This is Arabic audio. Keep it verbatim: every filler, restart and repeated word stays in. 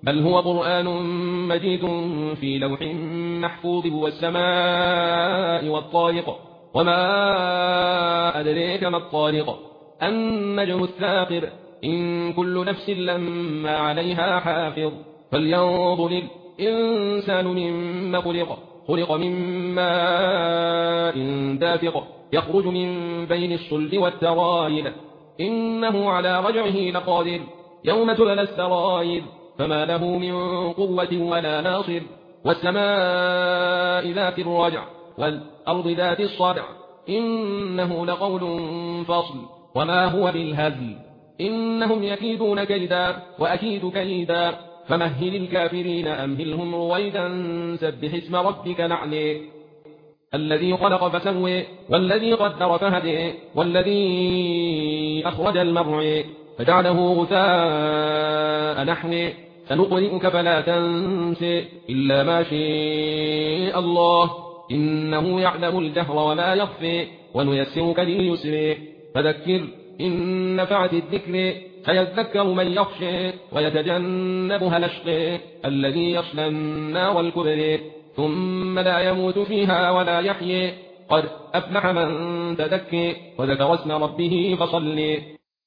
بل هو قرآن مجيد في لوح محفوظ والسماء والطارق وما أدريك ما الطارق النجم الثاقب إن كل نفس لما عليها حافظ فلينظر الإنسان مما خلق خلق من ماء دافق يخرج من بين الصلب والترائب إنه على رجعه لقادر يوم تبلى السرائر فما له من قوة ولا ناصر والسماء ذات الرجع والأرض ذات الصدع إنه لقول فصل وما هو بالهزل إنهم يكيدون كيدا وأكيد كيدا فمهل الكافرين أمهلهم رويدا سبح اسم ربك الأعلى الذي خلق فسوى والذي قدر فهدى والذي أخرج المرعى فجعله غثاء نحوه سنقرئك فلا تنسى إلا ما شاء الله إنه يعلم الجهر وما يخفى ونيسرك لليسر فذكر إن نفعت الذكر سيذكر من يخشى ويتجنبها الأشقى الذي يصلى النار الكبرى ثم لا يموت فيها ولا يحيى قد أفلح من تزكى وذكر اسم ربه فصلى